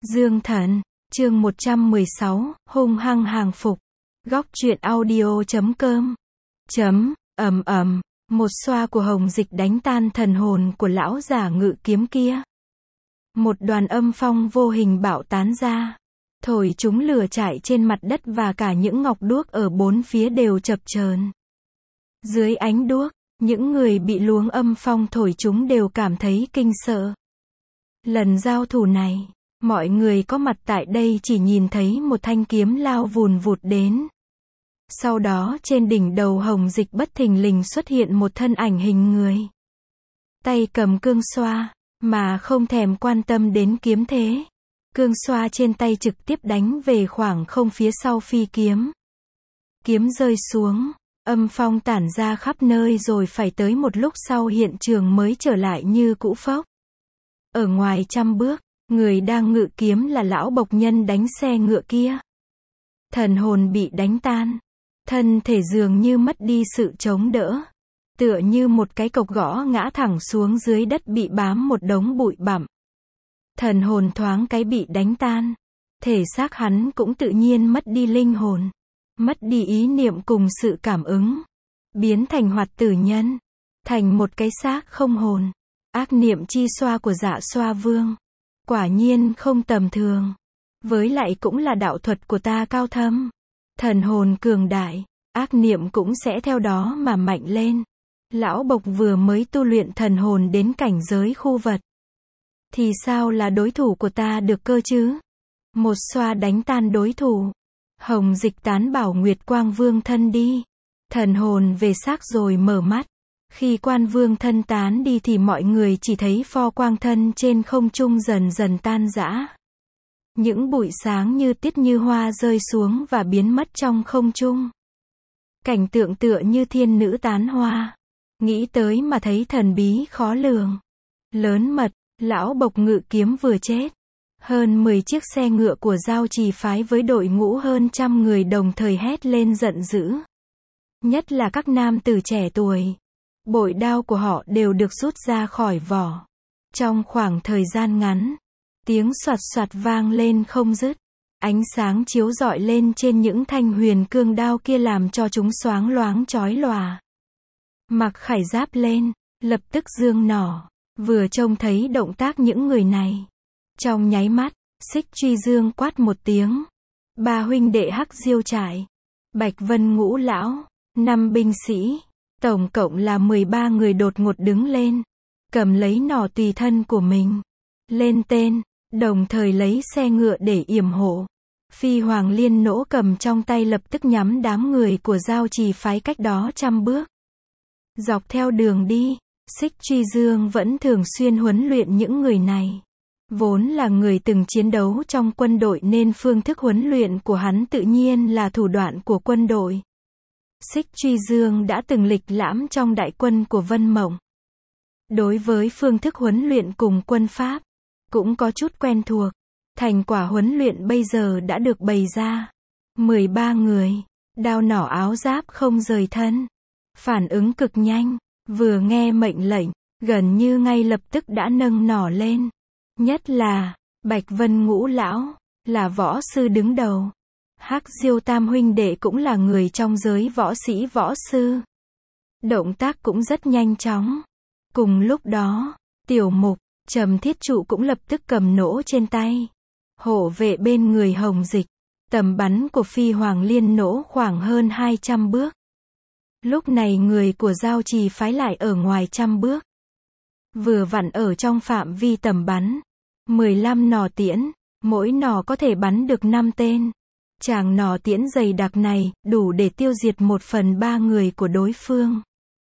Dương Thần, chương 116, hung hăng hàng phục. Góc truyện audio.com. Một xoa của hồng dịch đánh tan thần hồn của lão giả ngự kiếm kia. Một đoàn âm phong vô hình bạo tán ra, thổi chúng lửa chạy trên mặt đất và cả những ngọc đuốc ở bốn phía đều chập chờn. Dưới ánh đuốc, những người bị luồng âm phong thổi chúng đều cảm thấy kinh sợ. Lần giao thủ này, mọi người có mặt tại đây chỉ nhìn thấy một thanh kiếm lao vùn vụt đến. Sau đó trên đỉnh đầu hồng dịch bất thình lình xuất hiện một thân ảnh hình người. Tay cầm cương xoa, mà không thèm quan tâm đến kiếm thế. Cương xoa trên tay trực tiếp đánh về khoảng không phía sau phi kiếm. Kiếm rơi xuống, âm phong tản ra khắp nơi rồi phải tới một lúc sau hiện trường mới trở lại như cũ phốc. Ở ngoài 100 bước, người đang ngự kiếm là lão bộc nhân đánh xe ngựa kia. Thần hồn bị đánh tan, thân thể dường như mất đi sự chống đỡ, tựa như một cái cọc gõ ngã thẳng xuống dưới đất bị bám một đống bụi bặm. Thần hồn thoáng cái bị đánh tan, thể xác hắn cũng tự nhiên mất đi linh hồn, mất đi ý niệm cùng sự cảm ứng, biến thành hoạt tử nhân, thành một cái xác không hồn. Ác niệm chi xoa của Dạ Xoa Vương, quả nhiên không tầm thường. Với lại cũng là đạo thuật của ta cao thâm. Thần hồn cường đại, ác niệm cũng sẽ theo đó mà mạnh lên. Lão bộc vừa mới tu luyện thần hồn đến cảnh giới khu vật, thì sao là đối thủ của ta được cơ chứ? Một xoa đánh tan đối thủ. Hồng dịch tán bảo Nguyệt Quang Vương thân đi. Thần hồn về xác rồi mở mắt. Khi Quan Vương thân tán đi thì mọi người chỉ thấy pho quang thân trên không trung dần dần tan rã. Những bụi sáng như tiết như hoa rơi xuống và biến mất trong không trung. Cảnh tượng tựa như thiên nữ tán hoa. Nghĩ tới mà thấy thần bí khó lường. Lớn mật, lão bộc ngự kiếm vừa chết. Hơn 10 chiếc xe ngựa của Giao Trì phái với đội ngũ hơn 100 người đồng thời hét lên giận dữ. Nhất là các nam tử trẻ tuổi. Bội đao của họ đều được rút ra khỏi vỏ. Trong khoảng thời gian ngắn, tiếng xoạt xoạt vang lên không dứt. Ánh sáng chiếu rọi lên trên những thanh huyền cương đao kia làm cho chúng xoáng loáng chói lòa. Mặc khải giáp lên, lập tức dương nỏ, vừa trông thấy động tác những người này. Trong nháy mắt, Xích Truy Dương quát một tiếng. 3 huynh đệ Hắc Diêu Trại, Bạch Vân Ngũ Lão, 5 binh sĩ. Tổng cộng là 13 người đột ngột đứng lên, cầm lấy nỏ tùy thân của mình, lên tên, đồng thời lấy xe ngựa để yểm hộ. Phi Hoàng Liên Nỗ cầm trong tay lập tức nhắm đám người của Giao Trì phái cách đó 100 bước. Dọc theo đường đi, Xích Truy Dương vẫn thường xuyên huấn luyện những người này. Vốn là người từng chiến đấu trong quân đội nên phương thức huấn luyện của hắn tự nhiên là thủ đoạn của quân đội. Xích Truy Dương đã từng lịch lãm trong đại quân của Vân Mộng. Đối với phương thức huấn luyện cùng quân pháp, cũng có chút quen thuộc. Thành quả huấn luyện bây giờ đã được bày ra. 13 người, đao nỏ áo giáp không rời thân. Phản ứng cực nhanh, vừa nghe mệnh lệnh, gần như ngay lập tức đã nâng nỏ lên. Nhất là, Bạch Vân Ngũ Lão, là võ sư đứng đầu. Hắc Diêu Tam huynh đệ cũng là người trong giới võ sĩ võ sư. Động tác cũng rất nhanh chóng. Cùng lúc đó, Tiểu Mục, Trầm Thiết Trụ cũng lập tức cầm nỗ trên tay. Hộ vệ bên người hồng dịch. Tầm bắn của Phi Hoàng Liên Nỗ khoảng hơn 200 bước. Lúc này người của Giao Trì phái lại ở ngoài 100 bước. Vừa vặn ở trong phạm vi tầm bắn. 15 nỏ tiễn, mỗi nỏ có thể bắn được 5 tên. Tràng nỏ tiễn dày đặc này, đủ để tiêu diệt 1/3 người của đối phương.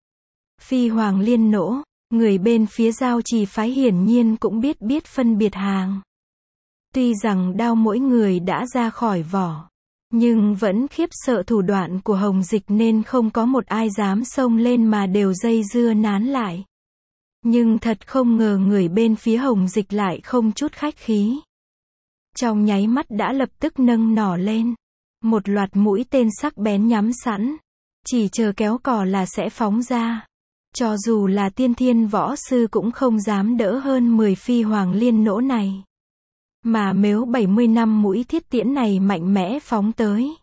Phi Hoàng Liên Nỗ, người bên phía Giao Trì phái hiển nhiên cũng biết phân biệt hàng. Tuy rằng đao mỗi người đã ra khỏi vỏ, nhưng vẫn khiếp sợ thủ đoạn của hồng dịch nên không có một ai dám xông lên mà đều dây dưa nán lại. Nhưng thật không ngờ người bên phía hồng dịch lại không chút khách khí. Trong nháy mắt đã lập tức nâng nỏ lên. Một loạt mũi tên sắc bén nhắm sẵn. Chỉ chờ kéo cò là sẽ phóng ra. Cho dù là tiên thiên võ sư cũng không dám đỡ hơn 10 Phi Hoàng Liên Nỗ này. Mà mếu 70 năm mũi thiết tiễn này mạnh mẽ phóng tới.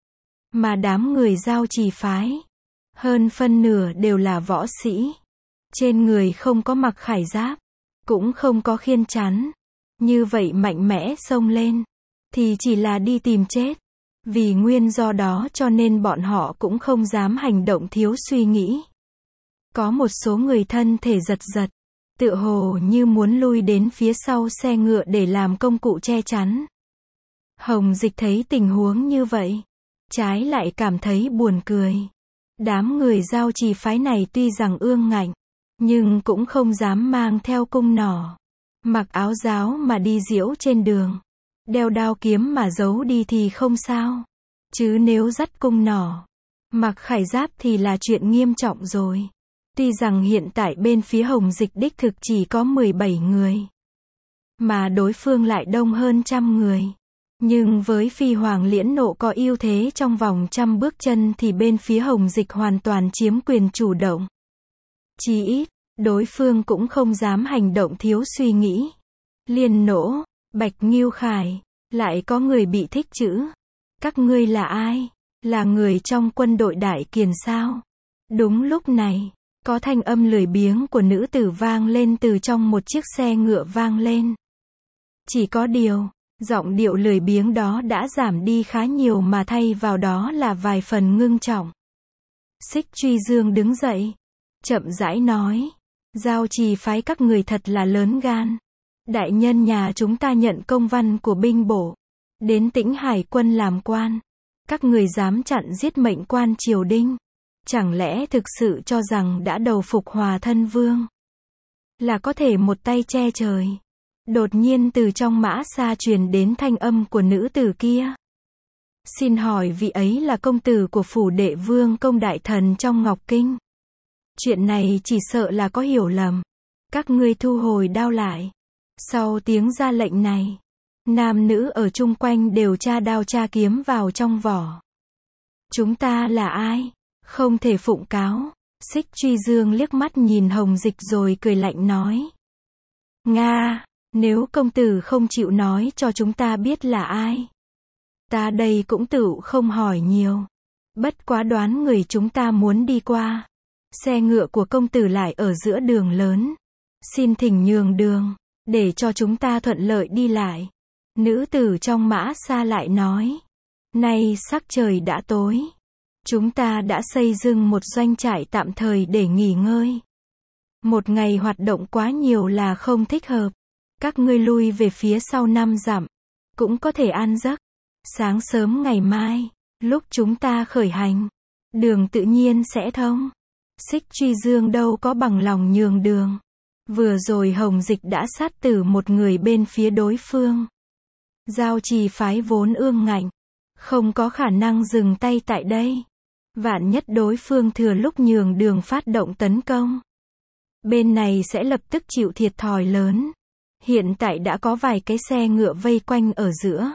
Mà đám người Giao Trì phái, hơn phân nửa đều là võ sĩ. Trên người không có mặc khải giáp, cũng không có khiên chắn. Như vậy mạnh mẽ xông lên, thì chỉ là đi tìm chết. Vì nguyên do đó cho nên bọn họ cũng không dám hành động thiếu suy nghĩ. Có một số người thân thể giật giật, tựa hồ như muốn lui đến phía sau xe ngựa để làm công cụ che chắn. Hồng Dịch thấy tình huống như vậy, trái lại cảm thấy buồn cười. Đám người Giao Trì phái này tuy rằng ương ngạnh, nhưng cũng không dám mang theo cung nỏ. Mặc áo giáo mà đi diễu trên đường. Đeo đao kiếm mà giấu đi thì không sao. Chứ nếu dắt cung nỏ, mặc khải giáp thì là chuyện nghiêm trọng rồi. Tuy rằng hiện tại bên phía Hồng Dịch đích thực chỉ có 17 người. Mà đối phương lại đông hơn 100 người. Nhưng với Phi Hoàng Liễn Nộ có ưu thế trong vòng 100 bước chân thì bên phía Hồng Dịch hoàn toàn chiếm quyền chủ động. Chí ít, đối phương cũng không dám hành động thiếu suy nghĩ. Liên Nỗ, Bạch Ngưu Khải, lại có người bị thích chữ. Các ngươi là ai? Là người trong quân đội Đại Kiền sao? Đúng lúc này, có thanh âm lười biếng của nữ tử vang lên từ trong một chiếc xe ngựa vang lên. Chỉ có điều, giọng điệu lười biếng đó đã giảm đi khá nhiều mà thay vào đó là vài phần ngưng trọng. Xích Truy Dương đứng dậy, chậm rãi nói, Giao Trì phái các người thật là lớn gan. Đại nhân nhà chúng ta nhận công văn của binh bộ, đến Tĩnh Hải quân làm quan. Các người dám chặn giết mệnh quan triều đình. Chẳng lẽ thực sự cho rằng đã đầu phục Hòa Thân Vương là có thể một tay che trời? Đột nhiên từ trong mã xa truyền đến thanh âm của nữ tử kia. Xin hỏi vị ấy là công tử của phủ đệ vương công đại thần trong Ngọc Kinh. Chuyện này chỉ sợ là có hiểu lầm. Các ngươi thu hồi đao lại. Sau tiếng ra lệnh này, nam nữ ở chung quanh đều tra đao tra kiếm vào trong vỏ. Chúng ta là ai? Không thể phụng cáo. Xích Truy Dương liếc mắt nhìn Hồng Dịch rồi cười lạnh nói. Nga, nếu công tử không chịu nói cho chúng ta biết là ai, ta đây cũng tự không hỏi nhiều. Bất quá đoán người chúng ta muốn đi qua. Xe ngựa của công tử lại ở giữa đường lớn. Xin thỉnh nhường đường, để cho chúng ta thuận lợi đi lại. Nữ tử trong mã xa lại nói. Nay sắc trời đã tối. Chúng ta đã xây dựng một doanh trại tạm thời để nghỉ ngơi. Một ngày hoạt động quá nhiều là không thích hợp. Các ngươi lui về phía sau 5 dặm. Cũng có thể an giấc. Sáng sớm ngày mai, lúc chúng ta khởi hành, đường tự nhiên sẽ thông. Xích Truy Dương đâu có bằng lòng nhường đường. Vừa rồi Hồng Dịch đã sát tử một người bên phía đối phương. Giao Trì phái vốn ương ngạnh, không có khả năng dừng tay tại đây. Vạn nhất đối phương thừa lúc nhường đường phát động tấn công, bên này sẽ lập tức chịu thiệt thòi lớn. Hiện tại đã có vài cái xe ngựa vây quanh ở giữa.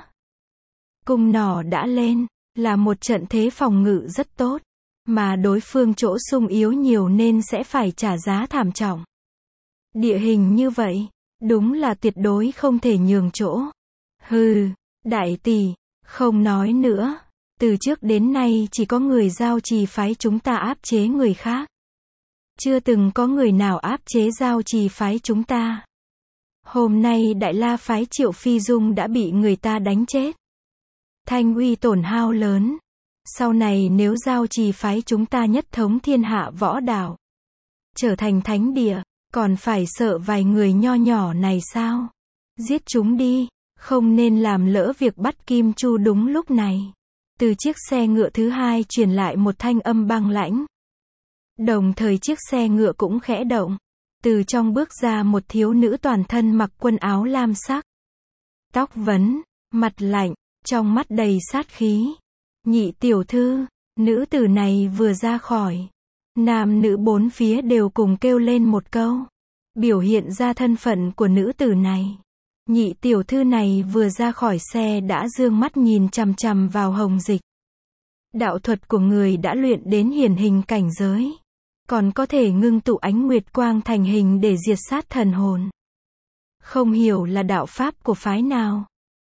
Cung nỏ đã lên, là một trận thế phòng ngự rất tốt. Mà đối phương chỗ sung yếu nhiều nên sẽ phải trả giá thảm trọng. Địa hình như vậy, đúng là tuyệt đối không thể nhường chỗ. Hừ, đại tỷ, không nói nữa. Từ trước đến nay chỉ có người Giao Trì phái chúng ta áp chế người khác. Chưa từng có người nào áp chế Giao Trì phái chúng ta. Hôm nay Đại La phái Triệu Phi Dung đã bị người ta đánh chết. Thanh uy tổn hao lớn. Sau này nếu Giao Trì phái chúng ta nhất thống thiên hạ võ đạo, trở thành thánh địa, còn phải sợ vài người nho nhỏ này sao? Giết chúng đi, không nên làm lỡ việc bắt Kim Chu. Đúng lúc này, từ chiếc xe ngựa thứ hai truyền lại một thanh âm băng lãnh. Đồng thời chiếc xe ngựa cũng khẽ động. Từ trong bước ra một thiếu nữ toàn thân mặc quần áo lam sắc. Tóc vấn, mặt lạnh, trong mắt đầy sát khí. Nhị tiểu thư, nữ tử này vừa ra khỏi. Nam nữ bốn phía đều cùng kêu lên một câu. Biểu hiện ra thân phận của nữ tử này. Nhị tiểu thư này vừa ra khỏi xe đã dương mắt nhìn chằm chằm vào Hồng Dịch. Đạo thuật của người đã luyện đến hiển hình cảnh giới. Còn có thể ngưng tụ ánh nguyệt quang thành hình để diệt sát thần hồn. Không hiểu là đạo pháp của phái nào.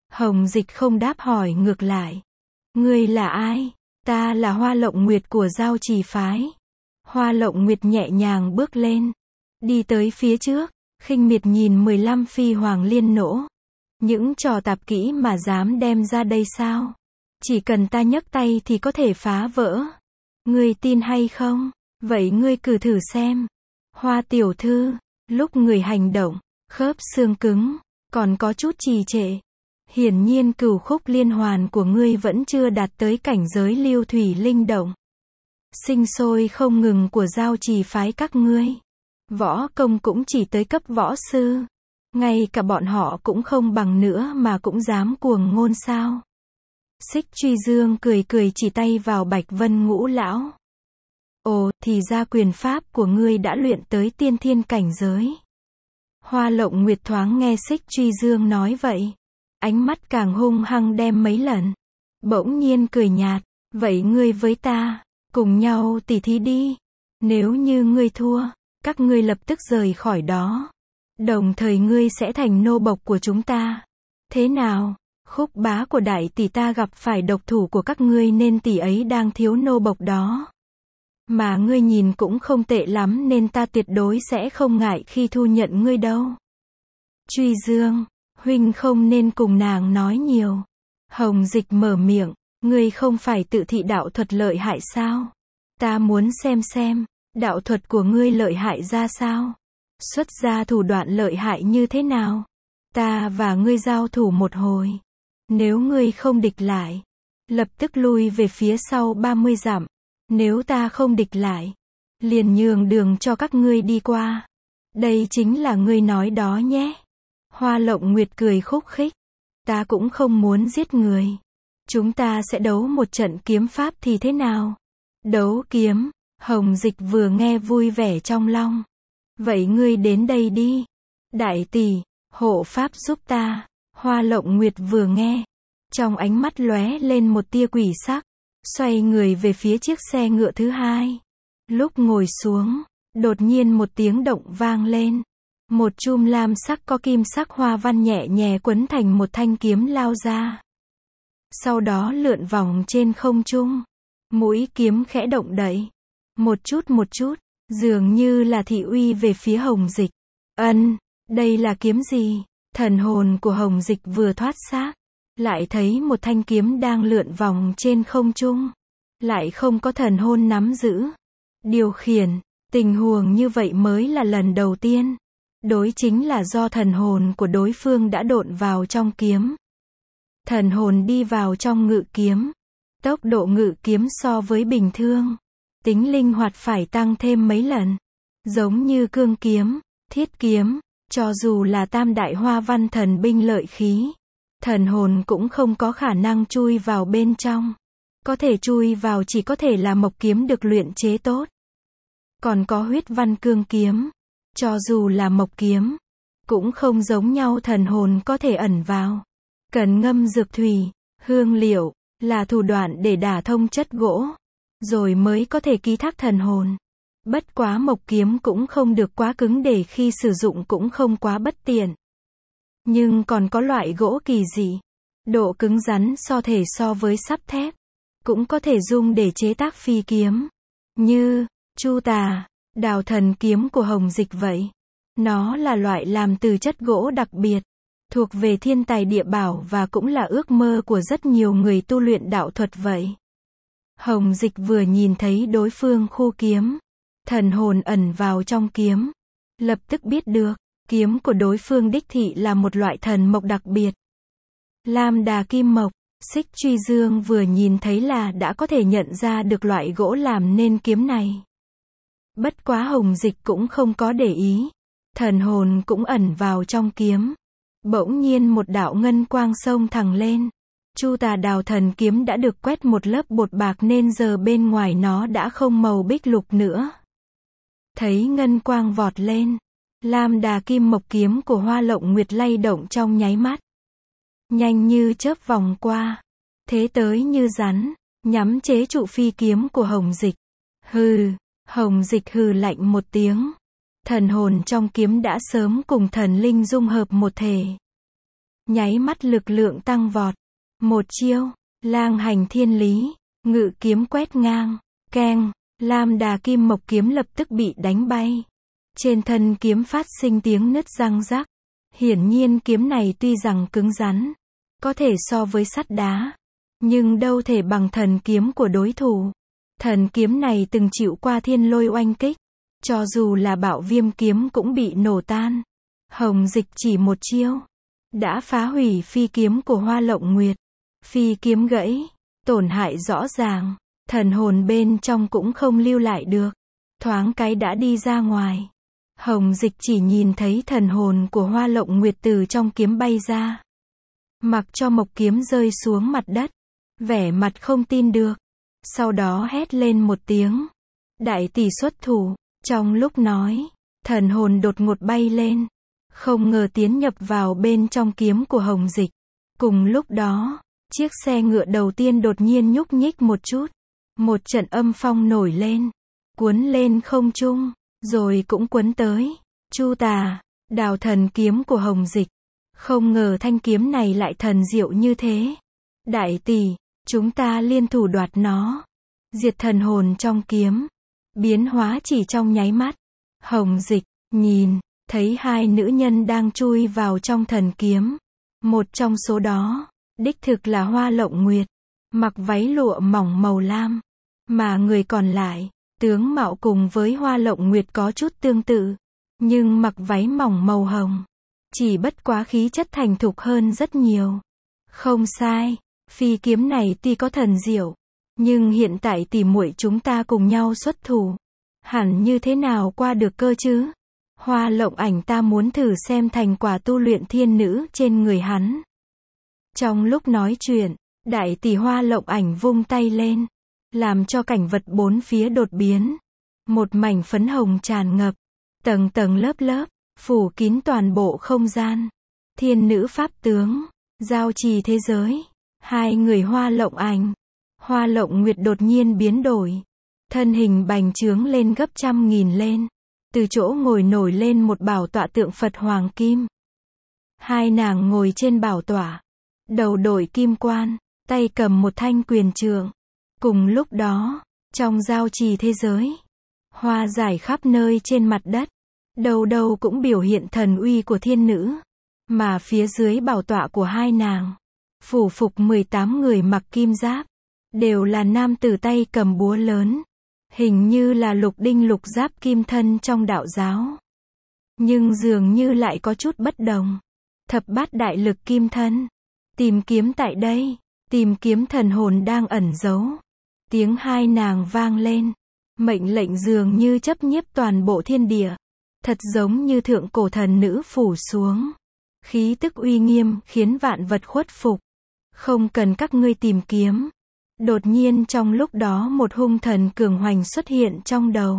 Hồng Dịch không đáp hỏi ngược lại. Ngươi là ai? Ta là Hoa Lộng Nguyệt của Giao Trì phái. Hoa Lộng Nguyệt nhẹ nhàng bước lên, đi tới phía trước, khinh miệt nhìn 15 phi hoàng liên nỗ. Những trò tạp kỹ mà dám đem ra đây sao? Chỉ cần ta nhấc tay thì có thể phá vỡ. Ngươi tin hay không? Vậy ngươi cứ thử xem. Hoa tiểu thư, lúc người hành động, khớp xương cứng, còn có chút trì trệ. Hiển nhiên cửu khúc liên hoàn của ngươi vẫn chưa đạt tới cảnh giới lưu thủy linh động. Sinh sôi không ngừng của Giao Trì phái các ngươi. Võ công cũng chỉ tới cấp võ sư. Ngay cả bọn họ cũng không bằng nữa mà cũng dám cuồng ngôn sao. Xích Truy Dương cười cười chỉ tay vào Bạch Vân Ngũ lão. Ồ, thì ra quyền pháp của ngươi đã luyện tới tiên thiên cảnh giới. Hoa Lộng Nguyệt thoáng nghe Xích Truy Dương nói vậy, ánh mắt càng hung hăng đem mấy lần. Bỗng nhiên cười nhạt, vậy ngươi với ta, cùng nhau tỉ thí đi. Nếu như ngươi thua, các ngươi lập tức rời khỏi đó. Đồng thời ngươi sẽ thành nô bộc của chúng ta. Thế nào? Khúc bá của đại tỷ ta gặp phải độc thủ của các ngươi nên tỷ ấy đang thiếu nô bộc đó. Mà ngươi nhìn cũng không tệ lắm nên ta tuyệt đối sẽ không ngại khi thu nhận ngươi đâu. Truy Dương, huynh không nên cùng nàng nói nhiều. Hồng Dịch mở miệng, ngươi không phải tự thị đạo thuật lợi hại sao? Ta muốn xem, đạo thuật của ngươi lợi hại ra sao? Xuất ra thủ đoạn lợi hại như thế nào? Ta và ngươi giao thủ một hồi. Nếu ngươi không địch lại, lập tức lui về phía sau 30 dặm. Nếu ta không địch lại, liền nhường đường cho các ngươi đi qua. Đây chính là ngươi nói đó nhé. Hoa Lộng Nguyệt cười khúc khích. Ta cũng không muốn giết người. Chúng ta sẽ đấu một trận kiếm pháp thì thế nào? Đấu kiếm. Hồng Dịch vừa nghe vui vẻ trong lòng. Vậy ngươi đến đây đi. Đại tỷ, hộ pháp giúp ta. Hoa Lộng Nguyệt vừa nghe, trong ánh mắt lóe lên một tia quỷ sắc, xoay người về phía chiếc xe ngựa thứ hai. Lúc ngồi xuống, đột nhiên một tiếng động vang lên. Một chum lam sắc có kim sắc hoa văn nhẹ nhẹ quấn thành một thanh kiếm lao ra. Sau đó lượn vòng trên không trung. Mũi kiếm khẽ động đậy. Một chút, dường như là thị uy về phía Hồng Dịch. Đây là kiếm gì? Thần hồn của Hồng Dịch vừa thoát xác, lại thấy một thanh kiếm đang lượn vòng trên không trung. Lại không có thần hồn nắm giữ, điều khiển. Tình huống như vậy mới là lần đầu tiên. Đối chính là do thần hồn của đối phương đã độn vào trong kiếm. Thần hồn đi vào trong ngự kiếm. Tốc độ ngự kiếm so với bình thường, tính linh hoạt phải tăng thêm mấy lần. Giống như cương kiếm, thiết kiếm, cho dù là tam đại hoa văn thần binh lợi khí, thần hồn cũng không có khả năng chui vào bên trong. Có thể chui vào chỉ có thể là mộc kiếm được luyện chế tốt. Còn có huyết văn cương kiếm, cho dù là mộc kiếm, cũng không giống nhau, thần hồn có thể ẩn vào. Cần ngâm dược thủy, hương liệu, là thủ đoạn để đả thông chất gỗ, rồi mới có thể ký thác thần hồn. Bất quá mộc kiếm cũng không được quá cứng để khi sử dụng cũng không quá bất tiện. Nhưng còn có loại gỗ kỳ dị, độ cứng rắn so với sắt thép, cũng có thể dùng để chế tác phi kiếm. Như Chu Tà, Đào Thần kiếm của Hồng Dịch vậy. Nó là loại làm từ chất gỗ đặc biệt, thuộc về thiên tài địa bảo và cũng là ước mơ của rất nhiều người tu luyện đạo thuật vậy. Hồng Dịch vừa nhìn thấy đối phương khu kiếm, thần hồn ẩn vào trong kiếm, lập tức biết được, kiếm của đối phương đích thị là một loại thần mộc đặc biệt. Lam đà kim mộc. Xích Truy Dương vừa nhìn thấy là đã có thể nhận ra được loại gỗ làm nên kiếm này. Bất quá Hồng Dịch cũng không có để ý, thần hồn cũng ẩn vào trong kiếm. Bỗng nhiên một đạo ngân quang xông thẳng lên. Chu Tà Đào Thần kiếm đã được quét một lớp bột bạc nên giờ bên ngoài nó đã không màu bích lục nữa. Thấy ngân quang vọt lên, Lam đà kim mộc kiếm của Hoa Lộng Nguyệt lay động trong nháy mắt. Nhanh như chớp vòng qua, thế tới như rắn, nhắm chế trụ phi kiếm của Hồng Dịch. Hừ, Hồng Dịch hừ lạnh một tiếng. Thần hồn trong kiếm đã sớm cùng thần linh dung hợp một thể. nháy mắt lực lượng tăng vọt. Một chiêu, lang hành thiên lý, ngự kiếm quét ngang, keng, Lam Đà Kim Mộc kiếm lập tức bị đánh bay. Trên thân kiếm phát sinh tiếng nứt răng rắc. Hiển nhiên kiếm này tuy rằng cứng rắn, có thể so với sắt đá, nhưng đâu thể bằng thần kiếm của đối thủ. Thần kiếm này từng chịu qua thiên lôi oanh kích, cho dù là Bạo Viêm kiếm cũng bị nổ tan. Hồng Dịch chỉ một chiêu, đã phá hủy phi kiếm của Hoa Lộng Nguyệt. Phi kiếm gãy, tổn hại rõ ràng, thần hồn bên trong cũng không lưu lại được. Thoáng cái đã đi ra ngoài. Hồng Dịch chỉ nhìn thấy thần hồn của Hoa Lộng Nguyệt từ trong kiếm bay ra. Mặc cho mộc kiếm rơi xuống mặt đất. Vẻ mặt không tin được. Sau đó hét lên một tiếng. Đại tỷ xuất thủ. Trong lúc nói, thần hồn đột ngột bay lên. Không ngờ tiến nhập vào bên trong kiếm của Hồng Dịch. Cùng lúc đó, chiếc xe ngựa đầu tiên đột nhiên nhúc nhích một chút. Một trận âm phong nổi lên. Cuốn lên không trung. Rồi cũng cuốn tới. Chu Tà, Đào thần kiếm của Hồng Dịch. Không ngờ thanh kiếm này lại thần diệu như thế. Đại tỷ, chúng ta liên thủ đoạt nó. Diệt thần hồn trong kiếm. Biến hóa chỉ trong nháy mắt. Hồng Dịch, nhìn, thấy hai nữ nhân đang chui vào trong thần kiếm. Một trong số đó, đích thực là Hoa Lộng Nguyệt. Mặc váy lụa mỏng màu lam. Mà người còn lại, tướng mạo cùng với Hoa Lộng Nguyệt có chút tương tự, nhưng mặc váy mỏng màu hồng. Chỉ bất quá khí chất thành thục hơn rất nhiều. Không sai, phi kiếm này tuy có thần diệu, nhưng hiện tại tỷ muội chúng ta cùng nhau xuất thủ, hẳn như thế nào qua được cơ chứ? Hoa Lộng Ảnh ta muốn thử xem thành quả tu luyện thiên nữ trên người hắn. Trong lúc nói chuyện, đại tỷ Hoa Lộng Ảnh vung tay lên, làm cho cảnh vật bốn phía đột biến. Một mảnh phấn hồng tràn ngập, tầng tầng lớp lớp, phủ kín toàn bộ không gian. Thiên nữ pháp tướng, giao trì thế giới. Hai người Hoa Lộng Ảnh, Hoa Lộng Nguyệt đột nhiên biến đổi. Thân hình bành trướng lên gấp trăm nghìn lên. Từ chỗ ngồi nổi lên một bảo tọa tượng Phật Hoàng Kim. Hai nàng ngồi trên bảo tọa, đầu đội kim quan, tay cầm một thanh quyền trượng. Cùng lúc đó, trong giao trì thế giới, hoa rải khắp nơi trên mặt đất, đầu đầu cũng biểu hiện thần uy của thiên nữ. Mà phía dưới bảo tọa của hai nàng, phủ phục 18 người mặc kim giáp, đều là nam tử tay cầm búa lớn, hình như là lục đinh lục giáp kim thân trong đạo giáo. Nhưng dường như lại có chút bất đồng. Thập bát đại lực kim thân, tìm kiếm tại đây, tìm kiếm thần hồn đang ẩn giấu. Tiếng hai nàng vang lên, mệnh lệnh dường như chấp nhiếp toàn bộ thiên địa, thật giống như thượng cổ thần nữ phủ xuống. Khí tức uy nghiêm khiến vạn vật khuất phục. Không cần các ngươi tìm kiếm. Đột nhiên trong lúc đó một hung thần cường hoành xuất hiện trong đầu.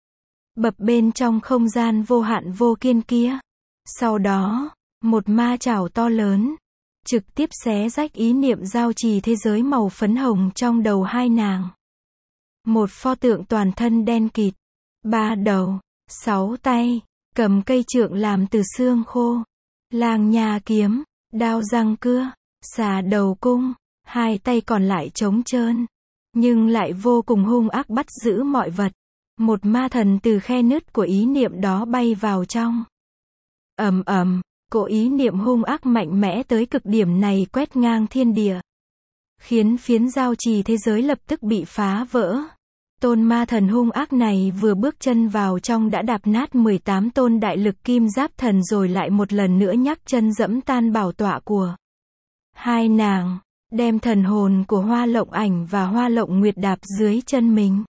Bập bên trong không gian vô hạn vô kiên kia. Sau đó, một ma chảo to lớn, trực tiếp xé rách ý niệm giao trì thế giới màu phấn hồng trong đầu hai nàng. Một pho tượng toàn thân đen kịt, 3 đầu, 6 tay, cầm cây trượng làm từ xương khô, lang nha kiếm, đao răng cưa, xà đầu cung, hai tay còn lại trống trơn, nhưng lại vô cùng hung ác bắt giữ mọi vật. Một ma thần từ khe nứt của ý niệm đó bay vào trong. Ầm ầm, cỗ ý niệm hung ác mạnh mẽ tới cực điểm này quét ngang thiên địa, khiến phiến giao trì thế giới lập tức bị phá vỡ. Tôn ma thần hung ác này vừa bước chân vào trong đã đạp nát 18 tôn đại lực kim giáp thần, rồi lại một lần nữa nhắc chân dẫm tan bảo tọa của hai nàng, đem thần hồn của Hoa Lộng Ảnh và Hoa Lộng Nguyệt đạp dưới chân mình.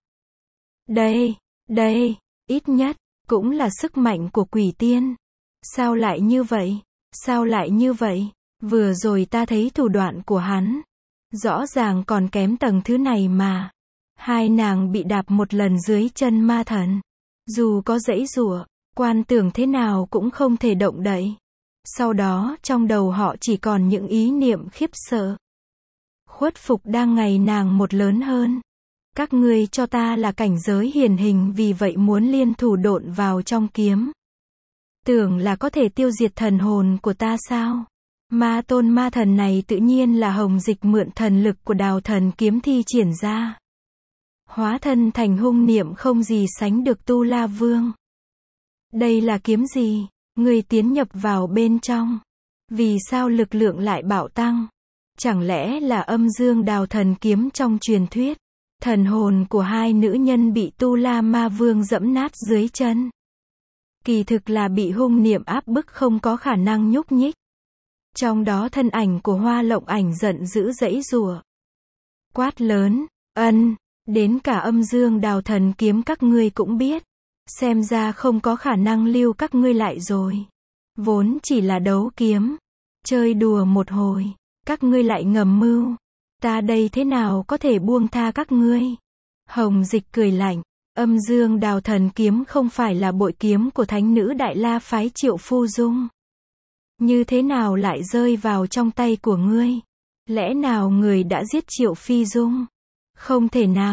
Đây, ít nhất, cũng là sức mạnh của quỷ tiên. Sao lại như vậy? Sao lại như vậy? Vừa rồi ta thấy thủ đoạn của hắn, rõ ràng còn kém tầng thứ này mà. Hai nàng bị đạp một lần dưới chân ma thần. Dù có giãy giụa, quan tưởng thế nào cũng không thể động đậy. Sau đó trong đầu họ chỉ còn những ý niệm khiếp sợ. Khuất phục đang ngày nàng một lớn hơn. Các ngươi cho ta là cảnh giới hiển hình, vì vậy muốn liên thủ độn vào trong kiếm. Tưởng là có thể tiêu diệt thần hồn của ta sao? Ma tôn ma thần này tự nhiên là Hồng Dịch mượn thần lực của Đào Thần kiếm thi triển ra. Hóa thân thành hung niệm không gì sánh được Tu La Vương. Đây là kiếm gì? Người tiến nhập vào bên trong. Vì sao lực lượng lại bạo tăng? Chẳng lẽ là âm dương Đào Thần kiếm trong truyền thuyết? Thần hồn của hai nữ nhân bị Tu La Ma Vương dẫm nát dưới chân. Kỳ thực là bị hung niệm áp bức không có khả năng nhúc nhích. Trong đó thân ảnh của Hoa Lộng Ảnh giận dữ giãy giụa. Quát lớn, đến cả âm dương Đào Thần kiếm các ngươi cũng biết. Xem ra không có khả năng lưu các ngươi lại rồi. Vốn chỉ là đấu kiếm. Chơi đùa một hồi. Các ngươi lại ngầm mưu. Ta đây thế nào có thể buông tha các ngươi? Hồng Dịch cười lạnh. Âm dương Đào Thần kiếm không phải là bội kiếm của thánh nữ Đại La phái Triệu Phu Dung. Như thế nào lại rơi vào trong tay của ngươi? Lẽ nào người đã giết Triệu Phi Dung? Không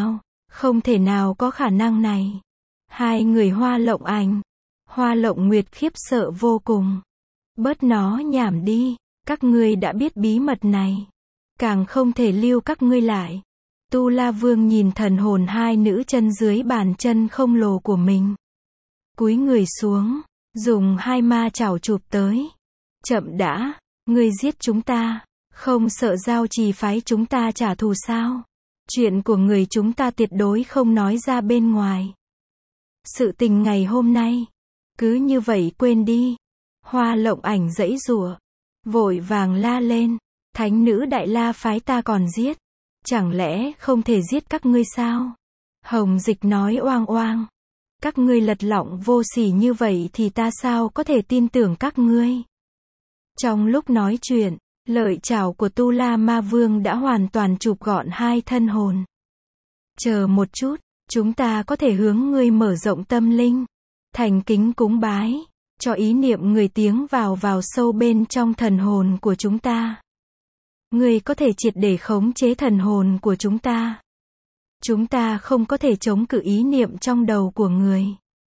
thể nào có khả năng này. Hai người Hoa Lộng Ảnh, Hoa Lộng Nguyệt khiếp sợ vô cùng. Bớt nó nhảm đi, các ngươi đã biết bí mật này. Càng không thể lưu các ngươi lại. Tu La Vương nhìn thần hồn hai nữ chân dưới bàn chân không lồ của mình. Cúi người xuống, dùng hai ma chảo chụp tới. Chậm đã, ngươi giết chúng ta, không sợ Giao Trì phái chúng ta trả thù sao? Chuyện của người chúng ta tuyệt đối không nói ra bên ngoài. Sự tình ngày hôm nay, cứ như vậy quên đi. Hoa Lộng Ảnh giãy giụa, vội vàng la lên, thánh nữ Đại La phái ta còn giết, chẳng lẽ không thể giết các ngươi sao? Hồng Dịch nói oang oang, các ngươi lật lọng vô sỉ như vậy thì ta sao có thể tin tưởng các ngươi? Trong lúc nói chuyện, lợi chảo của Tu La Ma Vương đã hoàn toàn chụp gọn hai thân hồn. Chờ một chút, chúng ta có thể hướng ngươi mở rộng tâm linh, thành kính cúng bái, cho ý niệm người tiến vào sâu bên trong thần hồn của chúng ta. Ngươi có thể triệt để khống chế thần hồn của chúng ta. Chúng ta không có thể chống cự ý niệm trong đầu của người.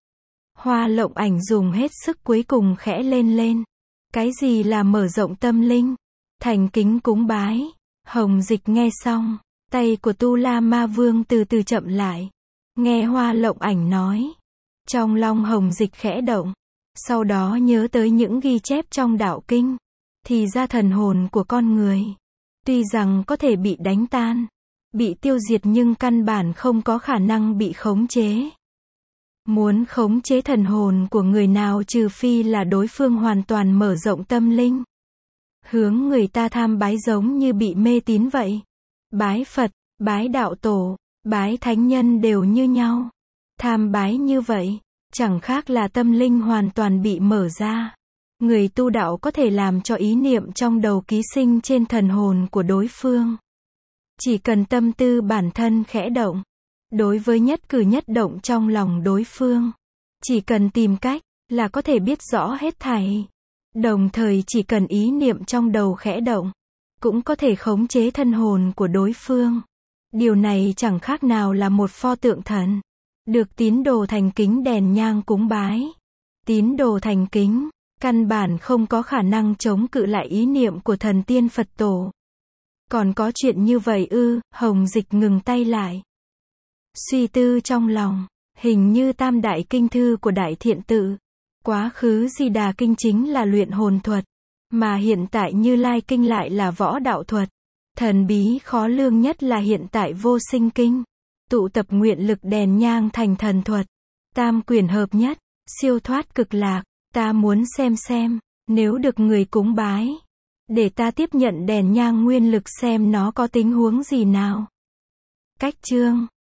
Hoa Lộng Ảnh dùng hết sức cuối cùng khẽ lên. Cái gì là mở rộng tâm linh? Thành kính cúng bái. Hồng Dịch nghe xong, tay của Tu La Ma Vương từ từ chậm lại. Nghe Hoa Lộng Ảnh nói, trong lòng Hồng Dịch khẽ động. Sau đó nhớ tới những ghi chép trong đạo kinh. Thì ra thần hồn của con người, tuy rằng có thể bị đánh tan, bị tiêu diệt nhưng căn bản không có khả năng bị khống chế. Muốn khống chế thần hồn của người nào trừ phi là đối phương hoàn toàn mở rộng tâm linh. Hướng người ta tham bái giống như bị mê tín vậy. Bái Phật, bái đạo tổ, bái thánh nhân đều như nhau. Tham bái như vậy, chẳng khác là tâm linh hoàn toàn bị mở ra. Người tu đạo có thể làm cho ý niệm trong đầu ký sinh trên thần hồn của đối phương. Chỉ cần tâm tư bản thân khẽ động, đối với nhất cử nhất động trong lòng đối phương, chỉ cần tìm cách, là có thể biết rõ hết thảy. Đồng thời chỉ cần ý niệm trong đầu khẽ động, cũng có thể khống chế thân hồn của đối phương. Điều này chẳng khác nào là một pho tượng thần, được tín đồ thành kính đèn nhang cúng bái. Tín đồ thành kính, căn bản không có khả năng chống cự lại ý niệm của thần tiên Phật tổ. Còn có chuyện như vậy ư? Hồng Dịch ngừng tay lại. Suy tư trong lòng, hình như Tam Đại Kinh Thư của Đại Thiện Tự, quá khứ Di Đà Kinh chính là luyện hồn thuật, mà hiện tại Như Lai Kinh lại là võ đạo thuật. Thần bí khó lường nhất là hiện tại Vô Sinh Kinh, tụ tập nguyện lực đèn nhang thành thần thuật. Tam quyền hợp nhất, siêu thoát cực lạc. Ta muốn xem, nếu được người cúng bái, để ta tiếp nhận đèn nhang nguyên lực xem nó có tình huống gì nào. Cách chương